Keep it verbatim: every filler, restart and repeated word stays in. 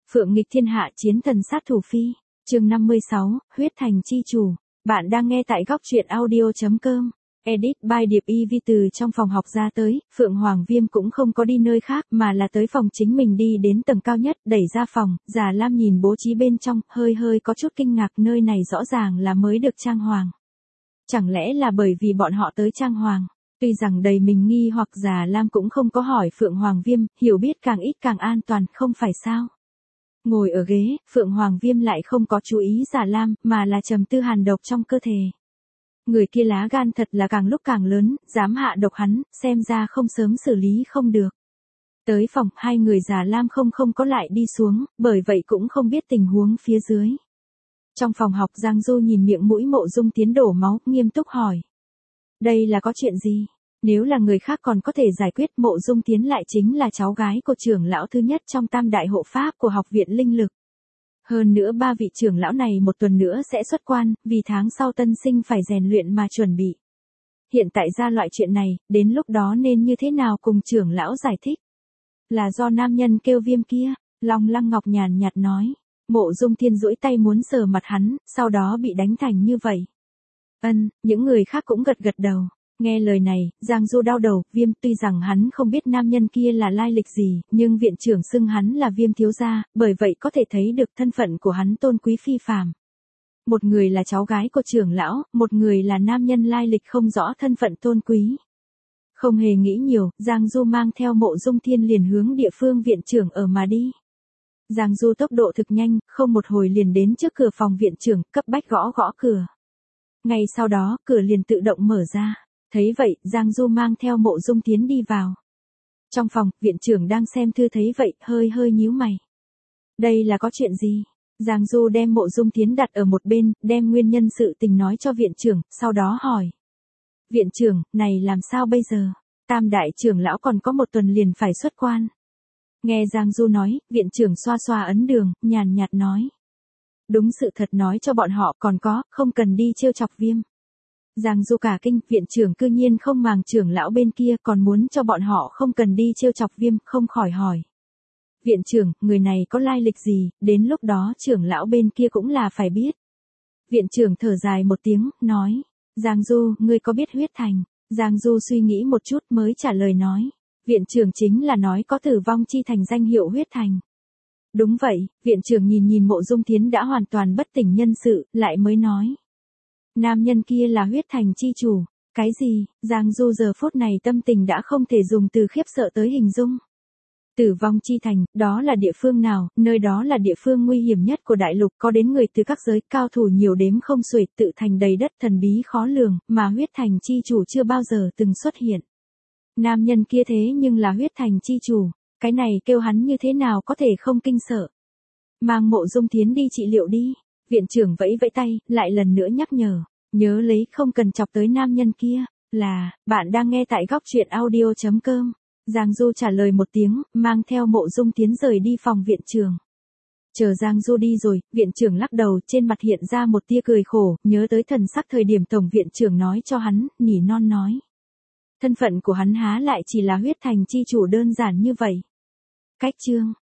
Phượng nghịch thiên hạ chiến thần sát thủ phi, chương năm mươi sáu, huyết thành chi chủ. Bạn đang nghe tại góc truyện audio chấm com. Edit by Điệp Y Vi. Từ trong phòng học ra tới, Phượng Hoàng Viêm cũng không có đi nơi khác mà là tới phòng chính mình, đi đến tầng cao nhất, đẩy ra phòng, Già Lam nhìn bố trí bên trong, hơi hơi có chút kinh ngạc, nơi này rõ ràng là mới được trang hoàng. Chẳng lẽ là bởi vì bọn họ tới trang hoàng? Tuy rằng đầy mình nghi hoặc, Già Lam cũng không có hỏi Phượng Hoàng Viêm, hiểu biết càng ít càng an toàn, không phải sao? Ngồi ở ghế, Phượng Hoàng Viêm lại không có chú ý Già Lam, mà là trầm tư hàn độc trong cơ thể. Người kia lá gan thật là càng lúc càng lớn, dám hạ độc hắn, xem ra không sớm xử lý không được. Tới phòng, hai người Già Lam không không có lại đi xuống, bởi vậy cũng không biết tình huống phía dưới. Trong phòng học, Giang Du nhìn miệng mũi Mộ Dung Tiến đổ máu, nghiêm túc hỏi. Đây là có chuyện gì? Nếu là người khác còn có thể giải quyết, Mộ Dung Tiến lại chính là cháu gái của trưởng lão thứ nhất trong tam đại hộ pháp của học viện linh lực. Hơn nữa ba vị trưởng lão này một tuần nữa sẽ xuất quan, vì tháng sau tân sinh phải rèn luyện mà chuẩn bị. Hiện tại ra loại chuyện này, đến lúc đó nên như thế nào cùng trưởng lão giải thích? Là do nam nhân kêu Viêm kia, Long Lăng Ngọc nhàn nhạt nói. Mộ Dung Thiên duỗi tay muốn sờ mặt hắn, sau đó bị đánh thành như vậy. Ân, những người khác cũng gật gật đầu. Nghe lời này, Giang Du đau đầu, Viêm, tuy rằng hắn không biết nam nhân kia là lai lịch gì, nhưng viện trưởng xưng hắn là Viêm thiếu gia, bởi vậy có thể thấy được thân phận của hắn tôn quý phi phàm. Một người là cháu gái của trưởng lão, một người là nam nhân lai lịch không rõ thân phận tôn quý. Không hề nghĩ nhiều, Giang Du mang theo Mộ Dung Thiên liền hướng địa phương viện trưởng ở mà đi. Giang Du tốc độ thực nhanh, không một hồi liền đến trước cửa phòng viện trưởng, cấp bách gõ gõ cửa. Ngay sau đó, cửa liền tự động mở ra. Thấy vậy, Giang Du mang theo Mộ Dung Tiến đi vào. Trong phòng, viện trưởng đang xem thư thấy vậy, hơi hơi nhíu mày. Đây là có chuyện gì? Giang Du đem Mộ Dung Tiến đặt ở một bên, đem nguyên nhân sự tình nói cho viện trưởng, sau đó hỏi. Viện trưởng, này làm sao bây giờ? Tam đại trưởng lão còn có một tuần liền phải xuất quan. Nghe Giang Du nói, viện trưởng xoa xoa ấn đường, nhàn nhạt nói. Đúng sự thật nói cho bọn họ, còn có, không cần đi trêu chọc Viêm. Giang Du cả kinh, viện trưởng cư nhiên không màng trưởng lão bên kia, còn muốn cho bọn họ không cần đi trêu chọc Viêm, không khỏi hỏi. Viện trưởng, người này có lai lịch gì, đến lúc đó trưởng lão bên kia cũng là phải biết. Viện trưởng thở dài một tiếng, nói. Giang Du, ngươi có biết huyết thành? Giang Du suy nghĩ một chút mới trả lời nói. Viện trưởng chính là nói có tử vong chi thành danh hiệu huyết thành. Đúng vậy, viện trưởng nhìn nhìn Mộ Dung Tiến đã hoàn toàn bất tỉnh nhân sự, lại mới nói. Nam nhân kia là huyết thành chi chủ. Cái gì? Giang Du giờ phút này tâm tình đã không thể dùng từ khiếp sợ tới hình dung. Tử vong chi thành, đó là địa phương nào? Nơi đó là địa phương nguy hiểm nhất của đại lục, có đến người từ các giới, cao thủ nhiều đếm không xuể, tự thành đầy đất, thần bí khó lường, mà huyết thành chi chủ chưa bao giờ từng xuất hiện. Nam nhân kia thế nhưng là huyết thành chi chủ, cái này kêu hắn như thế nào có thể không kinh sợ. Mang Mộ Dung Tiến đi trị liệu đi. Viện trưởng vẫy vẫy tay, lại lần nữa nhắc nhở. Nhớ lấy không cần chọc tới nam nhân kia. Là, bạn đang nghe tại góc truyện audio chấm com. Giang Du trả lời một tiếng, mang theo Mộ Dung Tiến rời đi phòng viện trưởng. Chờ Giang Du đi rồi, viện trưởng lắc đầu, trên mặt hiện ra một tia cười khổ, nhớ tới thần sắc thời điểm tổng viện trưởng nói cho hắn, nỉ non nói. Thân phận của hắn há lại chỉ là huyết thành chi chủ đơn giản như vậy. Cách chương.